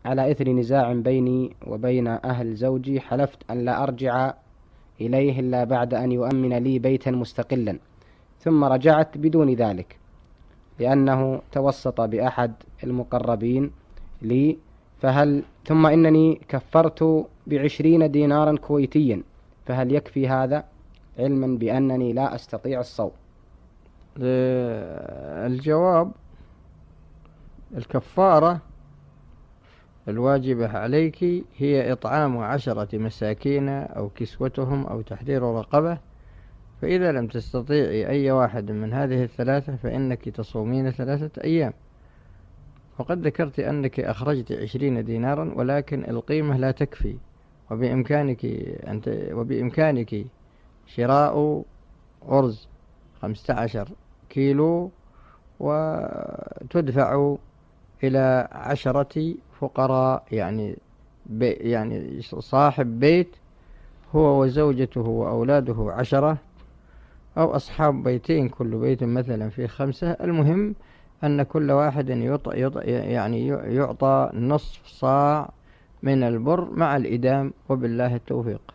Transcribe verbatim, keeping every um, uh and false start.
على إثر نزاع بيني وبين أهل زوجي حلفت أن لا أرجع إليه إلا بعد أن يؤمن لي بيتا مستقلا، ثم رجعت بدون ذلك لأنه توسط بأحد المقربين لي، فهل ثم إنني كفرت بعشرين دينارا كويتيا، فهل يكفي هذا علما بأنني لا أستطيع الصوم؟ الجواب: الكفارة الواجبة عليك هي إطعام عشرة مساكين أو كسوتهم أو تحرير رقبة، فإذا لم تستطيعي أي واحد من هذه الثلاثة فإنك تصومين ثلاثة أيام. وقد ذكرت أنك أخرجت عشرين دينارا، ولكن القيمة لا تكفي، وبإمكانك أنت وبإمكانك شراء أرز خمسة عشر كيلو وتدفع إلى عشرة فقراء، يعني بي يعني صاحب بيت هو وزوجته وأولاده عشرة، أو أصحاب بيتين كل بيت مثلا في خمسة. المهم أن كل واحد يعطى, يعطى يعني يعطى نصف صاع من البر مع الإدام، وبالله التوفيق.